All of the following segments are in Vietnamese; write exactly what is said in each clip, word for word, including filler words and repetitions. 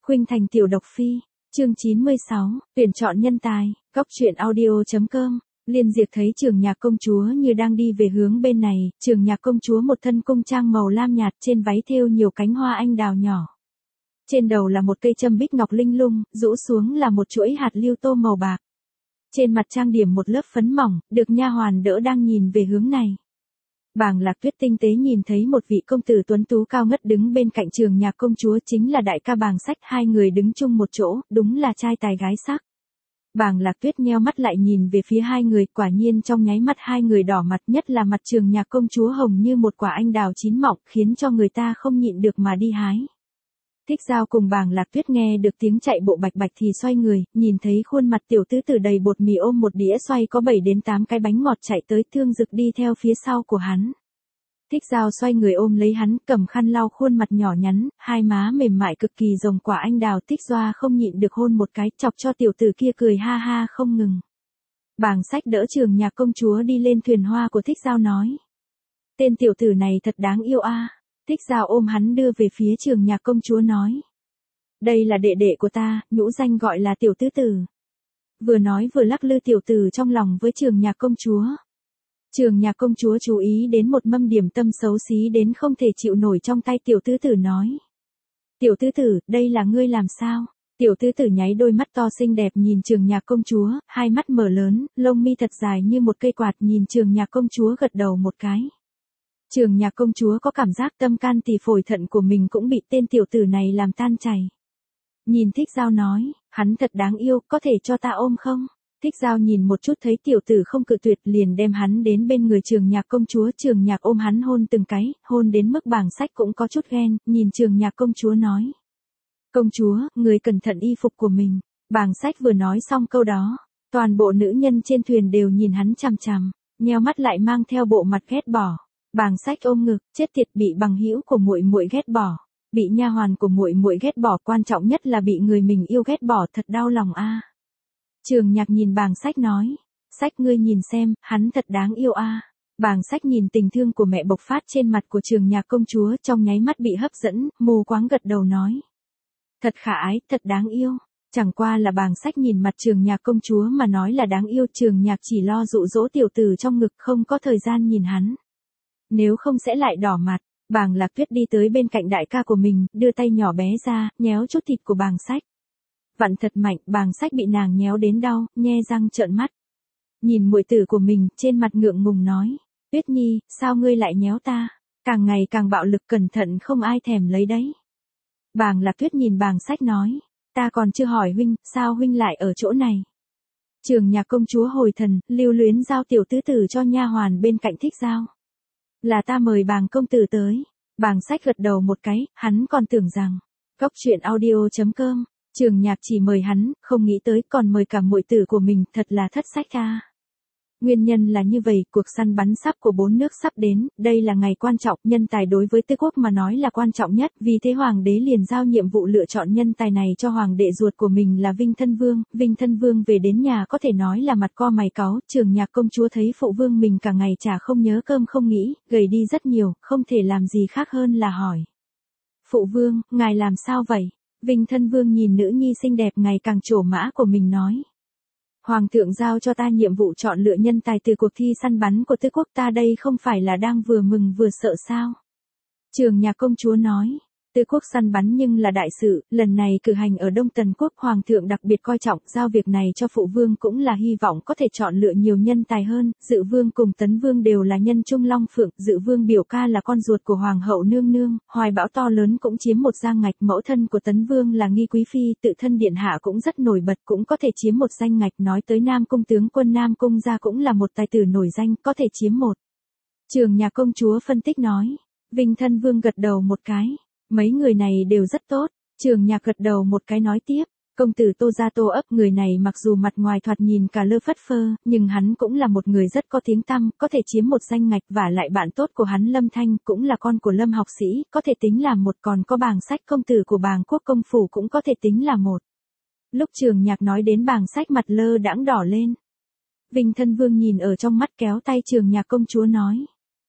Khuynh Thành tiểu độc phi, chương chín mươi sáu, tuyển chọn nhân tài, góc truyện audio chấm com. Liên Diệp thấy Trường Nhạc công chúa như đang đi về hướng bên này, Trường Nhạc công chúa một thân cung trang màu lam nhạt, trên váy thêu nhiều cánh hoa anh đào nhỏ. Trên đầu là một cây châm bích ngọc linh lung, rũ xuống là một chuỗi hạt lưu tô màu bạc. Trên mặt trang điểm một lớp phấn mỏng, được nha hoàn đỡ đang nhìn về hướng này. Bàng Lạc Tuyết tinh tế nhìn thấy một vị công tử tuấn tú cao ngất đứng bên cạnh Trường Nhạc công chúa, chính là đại ca Bàng Sách, hai người đứng chung một chỗ, đúng là trai tài gái sắc. Bàng Lạc Tuyết nheo mắt lại nhìn về phía hai người, quả nhiên trong nháy mắt hai người đỏ mặt, nhất là mặt Trường Nhạc công chúa hồng như một quả anh đào chín mọng, khiến cho người ta không nhịn được mà đi hái. Thích Giao cùng Bàng Lạc Tuyết nghe được tiếng chạy bộ bạch bạch thì xoay người, nhìn thấy khuôn mặt tiểu tứ tử đầy bột mì ôm một đĩa xoay có bảy đến tám cái bánh ngọt chạy tới, Thương Dực đi theo phía sau của hắn. Thích Giao xoay người ôm lấy hắn, cầm khăn lau khuôn mặt nhỏ nhắn, hai má mềm mại cực kỳ rồng quả anh đào. Thích Doa không nhịn được hôn một cái, chọc cho tiểu tử kia cười ha ha không ngừng. Bàng Sách đỡ Trường Nhạc công chúa đi lên thuyền hoa của Thích Giao nói: tên tiểu tử này thật đáng yêu a. À. Thích Giao ôm hắn đưa về phía Trường Nhạc công chúa nói: đây là đệ đệ của ta, nhũ danh gọi là tiểu tứ tử. Vừa nói vừa lắc lư tiểu tử trong lòng với Trường Nhạc công chúa. Trường Nhạc công chúa chú ý đến một mâm điểm tâm xấu xí đến không thể chịu nổi trong tay tiểu tứ tử nói: tiểu tứ tử, đây là ngươi làm sao? Tiểu tứ tử nháy đôi mắt to xinh đẹp nhìn Trường Nhạc công chúa, hai mắt mở lớn, lông mi thật dài như một cây quạt, nhìn Trường Nhạc công chúa gật đầu một cái. Trường Nhạc công chúa có cảm giác tâm can tỳ phổi thận của mình cũng bị tên tiểu tử này làm tan chảy. Nhìn Thích Giao nói: hắn thật đáng yêu, có thể cho ta ôm không? Thích Giao nhìn một chút thấy tiểu tử không cự tuyệt, liền đem hắn đến bên người Trường Nhạc công chúa. Trường Nhạc ôm hắn hôn từng cái, hôn đến mức Bàng Sách cũng có chút ghen, nhìn Trường Nhạc công chúa nói: công chúa, người cẩn thận y phục của mình. Bàng Sách vừa nói xong câu đó, toàn bộ nữ nhân trên thuyền đều nhìn hắn chằm chằm, nheo mắt lại mang theo bộ mặt ghét bỏ. Bàng Sách ôm ngực, chết tiệt, bị bằng hữu của muội muội ghét bỏ, bị nha hoàn của muội muội ghét bỏ, quan trọng nhất là bị người mình yêu ghét bỏ, thật đau lòng a. À. Trường Nhạc nhìn Bàng Sách nói: Sách, ngươi nhìn xem, hắn thật đáng yêu a. À. Bàng Sách nhìn tình thương của mẹ bộc phát trên mặt của Trường Nhạc công chúa, trong nháy mắt bị hấp dẫn, mù quáng gật đầu nói: thật khả ái, thật đáng yêu. Chẳng qua là Bàng Sách nhìn mặt Trường Nhạc công chúa mà nói là đáng yêu, Trường Nhạc chỉ lo dụ dỗ tiểu tử trong ngực, không có thời gian nhìn hắn. Nếu không sẽ lại đỏ mặt. Bàng Lạc Tuyết đi tới bên cạnh đại ca của mình, đưa tay nhỏ bé ra, nhéo chút thịt của Bàng Sách. Vặn thật mạnh, Bàng Sách bị nàng nhéo đến đau, nhe răng trợn mắt. Nhìn muội tử của mình, trên mặt ngượng ngùng nói: Tuyết Nhi, sao ngươi lại nhéo ta? Càng ngày càng bạo lực, cẩn thận không ai thèm lấy đấy. Bàng Lạc Tuyết nhìn Bàng Sách nói: ta còn chưa hỏi huynh, sao huynh lại ở chỗ này? Trường Nhạc công chúa hồi thần, lưu luyến giao tiểu tứ tử cho nha hoàn bên cạnh Thích Giao. Là ta mời Bàng công tử tới. Bàng Sách gật đầu một cái, hắn còn tưởng rằng góc truyện audio chấm com. Trường Nhạc chỉ mời hắn, không nghĩ tới còn mời cả muội tử của mình, thật là thất sách a. Nguyên nhân là như vậy, cuộc săn bắn sắp của bốn nước sắp đến, đây là ngày quan trọng, nhân tài đối với Tứ quốc mà nói là quan trọng nhất, vì thế hoàng đế liền giao nhiệm vụ lựa chọn nhân tài này cho hoàng đệ ruột của mình là Vinh Thân Vương. Vinh Thân Vương về đến nhà có thể nói là mặt co mày cáu, Trường Nhạc công chúa thấy phụ vương mình cả ngày chả không nhớ cơm không nghĩ, gầy đi rất nhiều, không thể làm gì khác hơn là hỏi: phụ vương, ngài làm sao vậy? Vinh Thân Vương nhìn nữ nhi xinh đẹp ngày càng trổ mã của mình nói: Hoàng thượng giao cho ta nhiệm vụ chọn lựa nhân tài từ cuộc thi săn bắn của Tứ quốc, ta đây không phải là đang vừa mừng vừa sợ sao? Trường Nhạc công chúa nói: Tứ quốc săn bắn nhưng là đại sự, lần này cử hành ở Đông Tần quốc, hoàng thượng đặc biệt coi trọng, giao việc này cho phụ vương cũng là hy vọng có thể chọn lựa nhiều nhân tài hơn. Dự vương cùng Tấn vương đều là nhân trung long phượng, Dự vương biểu ca là con ruột của hoàng hậu nương nương, hoài bão to lớn cũng chiếm một danh ngạch, mẫu thân của Tấn vương là Nghi quý phi, tự thân điện hạ cũng rất nổi bật, cũng có thể chiếm một danh ngạch. Nói tới Nam cung tướng quân Nam cung gia cũng là một tài tử nổi danh, có thể chiếm một. Trường Nhạc công chúa phân tích nói. Vinh Thân Vương gật đầu một cái: mấy người này đều rất tốt. Trường Nhạc gật đầu một cái nói tiếp: công tử Tô Gia Tô ấp, người này mặc dù mặt ngoài thoạt nhìn cả lơ phất phơ, nhưng hắn cũng là một người rất có tiếng tăm, có thể chiếm một danh ngạch, và lại bạn tốt của hắn Lâm Thanh cũng là con của Lâm học sĩ, có thể tính là một, còn có Bàng Sách công tử của Bàng quốc công phủ cũng có thể tính là một. Lúc Trường Nhạc nói đến Bàng Sách mặt lơ đãng đỏ lên. Vinh Thân Vương nhìn ở trong mắt kéo tay Trường Nhạc công chúa nói: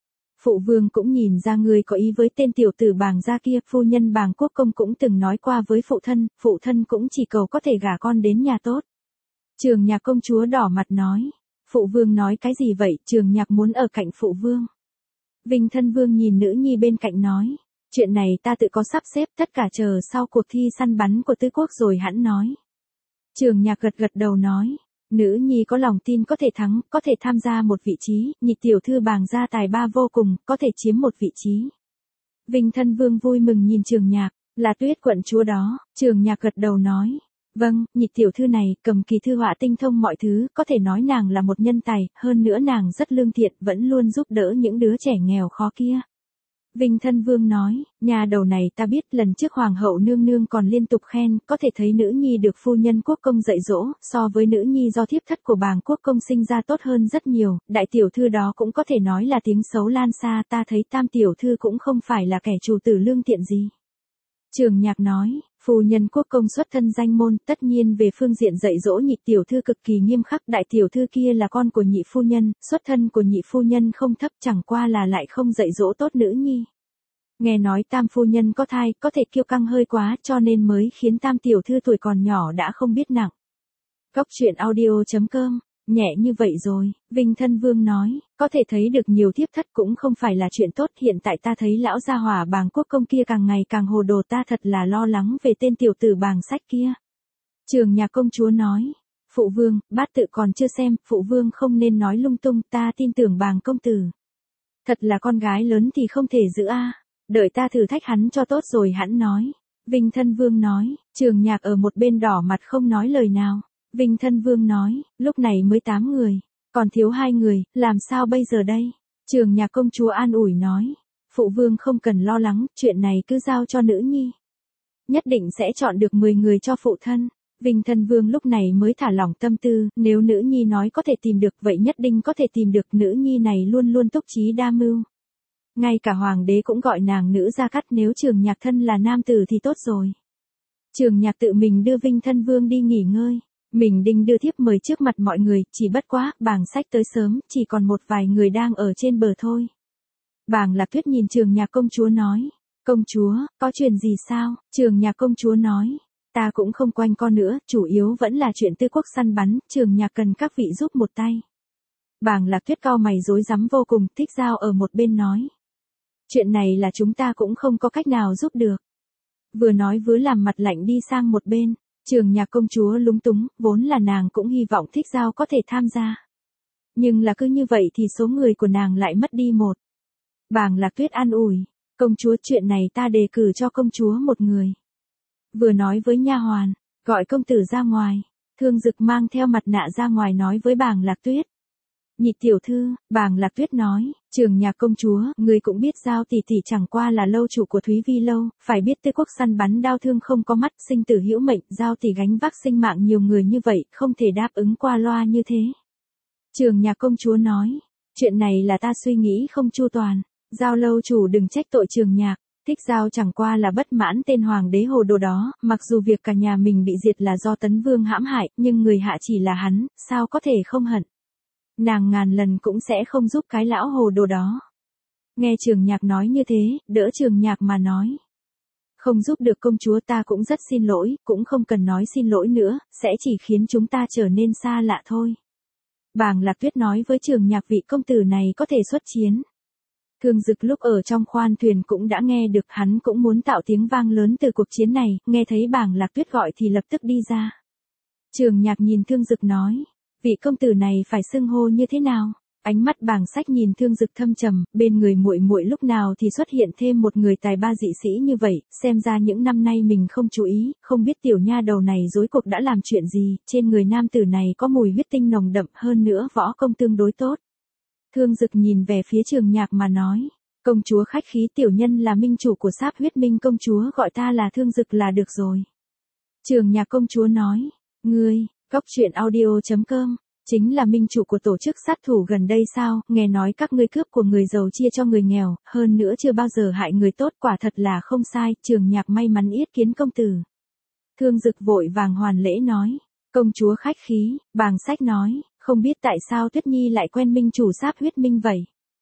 Phụ vương cũng nhìn ra ngươi có ý với tên tiểu tử Bàng gia kia, phu nhân Bàng Quốc công cũng từng nói qua với phụ thân, phụ thân cũng chỉ cầu có thể gả con đến nhà tốt. Trường Nhạc công chúa đỏ mặt nói, phụ vương nói cái gì vậy, Trường Nhạc muốn ở cạnh phụ vương. Vinh Thân Vương nhìn nữ nhi bên cạnh nói, chuyện này ta tự có sắp xếp, tất cả chờ sau cuộc thi săn bắn của tứ quốc rồi hẵng nói. Trường Nhạc gật gật đầu nói, nữ nhi có lòng tin có thể thắng, có thể tham gia một vị trí, nhị tiểu thư Bàng gia tài ba vô cùng, có thể chiếm một vị trí. Vinh Thân Vương vui mừng nhìn Trường Nhạc, là Tuyết quận chúa đó, Trường Nhạc gật đầu nói, vâng, nhị tiểu thư này cầm kỳ thư họa tinh thông mọi thứ, có thể nói nàng là một nhân tài, hơn nữa nàng rất lương thiện, vẫn luôn giúp đỡ những đứa trẻ nghèo khó kia. Vinh Thân Vương nói, nhà đầu này ta biết, lần trước Hoàng hậu nương nương còn liên tục khen, có thể thấy nữ nhi được phu nhân quốc công dạy dỗ, so với nữ nhi do thiếp thất của Bàng quốc công sinh ra tốt hơn rất nhiều, đại tiểu thư đó cũng có thể nói là tiếng xấu lan xa, ta thấy tam tiểu thư cũng không phải là kẻ chủ tử lương thiện gì. Trường Nhạc nói, phu nhân quốc công xuất thân danh môn, tất nhiên về phương diện dạy dỗ nhị tiểu thư cực kỳ nghiêm khắc, đại tiểu thư kia là con của nhị phu nhân, xuất thân của nhị phu nhân không thấp, chẳng qua là lại không dạy dỗ tốt nữ nhi. Nghe nói tam phu nhân có thai, có thể kiêu căng hơi quá, cho nên mới khiến tam tiểu thư tuổi còn nhỏ đã không biết nặng. Góc truyện audio chấm com, nhẹ như vậy rồi, Vinh Thân Vương nói, có thể thấy được nhiều thiếp thất cũng không phải là chuyện tốt, hiện tại ta thấy lão gia hỏa Bàng quốc công kia càng ngày càng hồ đồ, ta thật là lo lắng về tên tiểu tử Bàng sách kia. Trường Nhạc công chúa nói, phụ vương, bát tự còn chưa xem, phụ vương không nên nói lung tung, ta tin tưởng Bàng công tử. Thật là con gái lớn thì không thể giữ a, đợi ta thử thách hắn cho tốt rồi hẵng nói. Vinh Thân Vương nói, Trường Nhạc ở một bên đỏ mặt không nói lời nào. Vinh Thân Vương nói, lúc này mới tám người, còn thiếu hai người, làm sao bây giờ đây? Trường Nhạc công chúa an ủi nói, phụ vương không cần lo lắng, chuyện này cứ giao cho nữ nhi. Nhất định sẽ chọn được mười người cho phụ thân. Vinh Thân Vương lúc này mới thả lỏng tâm tư, nếu nữ nhi nói có thể tìm được vậy nhất định có thể tìm được, nữ nhi này luôn luôn túc trí đa mưu. Ngay cả hoàng đế cũng gọi nàng nữ gia cắt, nếu Trường Nhạc thân là nam tử thì tốt rồi. Trường Nhạc tự mình đưa Vinh Thân Vương đi nghỉ ngơi. Mình định đưa thiếp mời trước mặt mọi người, chỉ bất quá, Bàng sách tới sớm, chỉ còn một vài người đang ở trên bờ thôi. Bàng Lạc Tuyết nhìn Trường Nhạc công chúa nói, công chúa, có chuyện gì sao? Trường Nhạc công chúa nói, ta cũng không quanh co nữa, chủ yếu vẫn là chuyện tư quốc săn bắn, Trường Nhạc cần các vị giúp một tay. Bàng Lạc Tuyết cau mày rối rắm vô cùng, Thích Giao ở một bên nói. Chuyện này là chúng ta cũng không có cách nào giúp được. Vừa nói vừa làm mặt lạnh đi sang một bên. Trường Nhạc công chúa lúng túng, vốn là nàng cũng hy vọng Thích Giao có thể tham gia. Nhưng là cứ như vậy thì số người của nàng lại mất đi một. Bàng Lạc Tuyết an ủi, công chúa chuyện này ta đề cử cho công chúa một người. Vừa nói với nha hoàn, gọi công tử ra ngoài, Thương Dực mang theo mặt nạ ra ngoài nói với Bàng Lạc Tuyết. Nhị tiểu thư, Bàng Lạc Tuyết nói, Trường Nhạc công chúa, người cũng biết Giao tỷ tỷ chẳng qua là lâu chủ của Thúy Vi lâu, phải biết tư quốc săn bắn đao thương không có mắt, sinh tử hữu mệnh, Giao tỷ gánh vác sinh mạng nhiều người như vậy, không thể đáp ứng qua loa như thế. Trường Nhạc công chúa nói, chuyện này là ta suy nghĩ không chu toàn, Giao lâu chủ đừng trách tội Trường Nhạc. Thích Giao chẳng qua là bất mãn tên hoàng đế hồ đồ đó, mặc dù việc cả nhà mình bị diệt là do Tấn Vương hãm hại, nhưng người hạ chỉ là hắn, sao có thể không hận. Nàng ngàn lần cũng sẽ không giúp cái lão hồ đồ đó. Nghe Trường Nhạc nói như thế, đỡ Trường Nhạc mà nói. Không giúp được công chúa ta cũng rất xin lỗi, cũng không cần nói xin lỗi nữa, sẽ chỉ khiến chúng ta trở nên xa lạ thôi. Bàng Lạc Tuyết nói với Trường Nhạc vị công tử này có thể xuất chiến. Thương Dực lúc ở trong khoan thuyền cũng đã nghe được, hắn cũng muốn tạo tiếng vang lớn từ cuộc chiến này, nghe thấy Bàng Lạc Tuyết gọi thì lập tức đi ra. Trường Nhạc nhìn Thương Dực nói, vị công tử này phải xưng hô như thế nào? Ánh mắt Bàng Sách nhìn Thương Dực thâm trầm, bên người muội muội lúc nào thì xuất hiện thêm một người tài ba dị sĩ như vậy, xem ra những năm nay mình không chú ý, không biết tiểu nha đầu này rối cuộc đã làm chuyện gì, trên người nam tử này có mùi huyết tinh nồng đậm, hơn nữa võ công tương đối tốt. Thương Dực nhìn về phía Trường Nhạc mà nói, công chúa khách khí, tiểu nhân là minh chủ của Sáp Huyết Minh, công chúa gọi ta là Thương Dực là được rồi. Trường Nhạc công chúa nói, ngươi, Góc truyện audio chấm com, chính là minh chủ của tổ chức sát thủ gần đây sao, nghe nói các ngươi cướp của người giàu chia cho người nghèo, hơn nữa chưa bao giờ hại người tốt, quả thật là không sai, Trường Nhạc may mắn yết kiến công tử. Thương Dực vội vàng hoàn lễ nói, công chúa khách khí. Bàng Sách nói, không biết tại sao Tuyết Nhi lại quen minh chủ Sáp Huyết Minh vậy.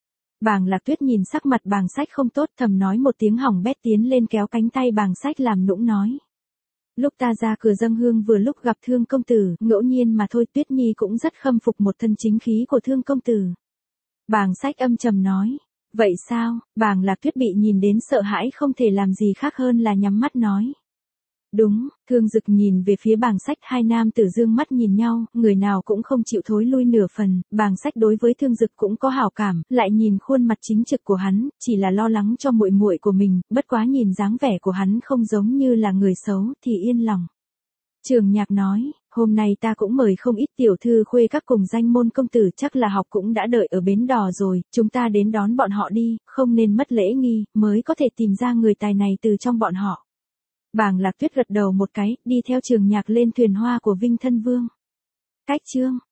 Bàng Lạc Tuyết nhìn sắc mặt Bàng Sách không tốt, thầm nói một tiếng hỏng bét, tiến lên kéo cánh tay Bàng Sách làm nũng nói. Lúc ta ra cửa dâng hương vừa lúc gặp Thương công tử, ngẫu nhiên mà thôi, Tuyết Nhi cũng rất khâm phục một thân chính khí của Thương công tử. Bàng Sách âm trầm nói. Vậy sao? Bàng Lạc Tuyết bị nhìn đến sợ hãi, không thể làm gì khác hơn là nhắm mắt nói. Đúng. Thương Dực nhìn về phía Bàng Sách, hai nam tử dương mắt nhìn nhau, người nào cũng không chịu thối lui nửa phần. Bàng Sách đối với Thương Dực cũng có hảo cảm, lại nhìn khuôn mặt chính trực của hắn, chỉ là lo lắng cho muội muội của mình, bất quá nhìn dáng vẻ của hắn không giống như là người xấu thì yên lòng. Trường Nhạc nói, hôm nay ta cũng mời không ít tiểu thư khuê các cùng danh môn công tử, chắc là học cũng đã đợi ở bến đò rồi, chúng ta đến đón bọn họ đi, không nên mất lễ nghi, mới có thể tìm ra người tài này từ trong bọn họ. Bàng Lạc Tuyết gật đầu một cái, đi theo Trường Nhạc lên thuyền hoa của Vinh Thân Vương. Cách chương